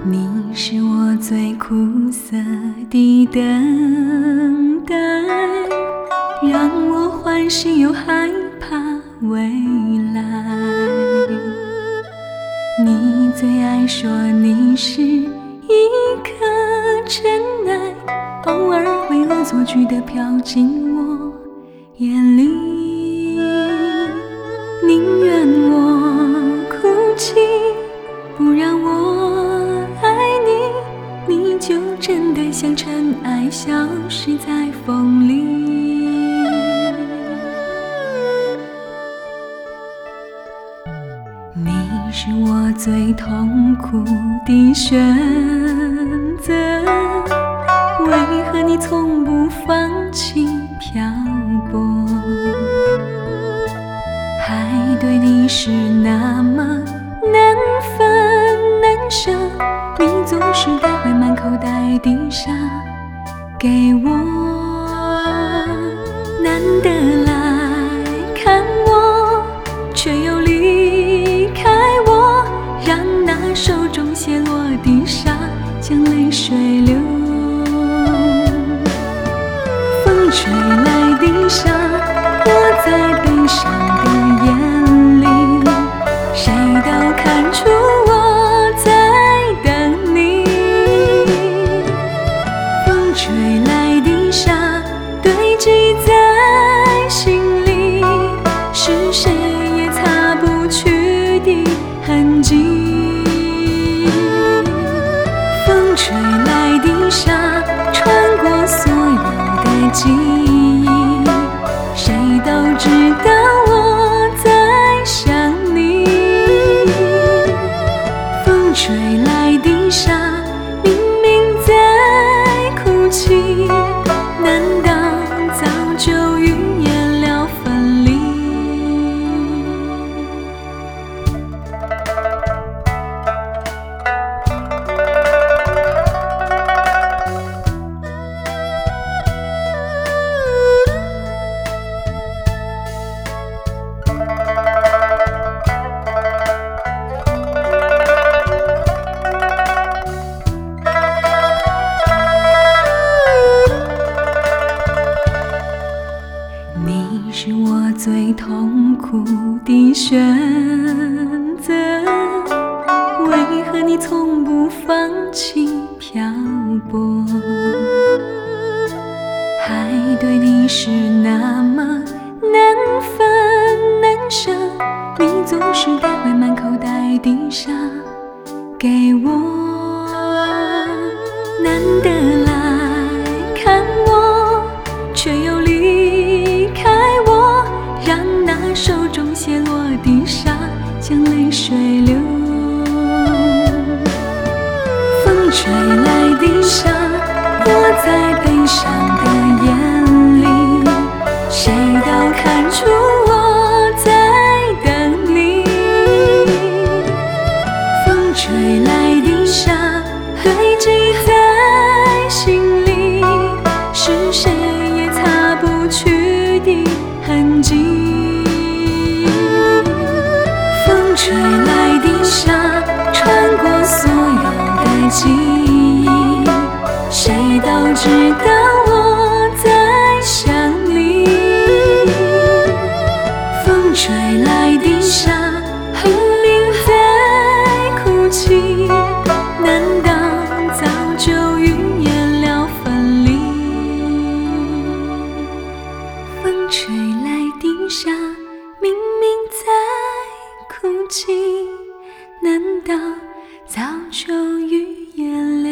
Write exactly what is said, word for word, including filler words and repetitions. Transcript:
你是我最苦涩的等待，让我欢喜又害怕未来。你最爱说你是一颗尘埃，偶尔会恶作剧地飘进我眼里。宁愿我哭泣，不让我爱你，你就真的像尘埃，消失在风里。你是我最痛苦的选择，为何你从不放弃漂泊？爱对你是那么难分难舍，你总是带回满口袋的沙给我。难得来看我，却又离开我，让那手中泻落的沙将泪水流。风吹来的沙，落在悲伤的眼里，谁都看出我在等你。风吹来的沙堆积在心里，是谁也擦不去的痕迹。风吹来的沙穿过所有的记忆，谁都知道我在想你。风吹来的沙明明在哭泣，难道早就预言了分离？你是我最痛苦的选择，为何你从不放弃漂泊？爱对你是那么难分难舍，你总是带回满口袋的沙给我。难得来看我，却又离开我，让那手中泻落的沙将泪水流。风吹来的沙落在悲伤的眼里，谁都看出我在等你。风吹来的沙堆积在心里，是谁也擦不去的痕迹。风吹来的沙穿过所有的记忆，谁都知道我在想你。风吹来的沙明明在哭泣，难道早就预言了分离？风吹来的沙明明在哭泣，难道早就预言了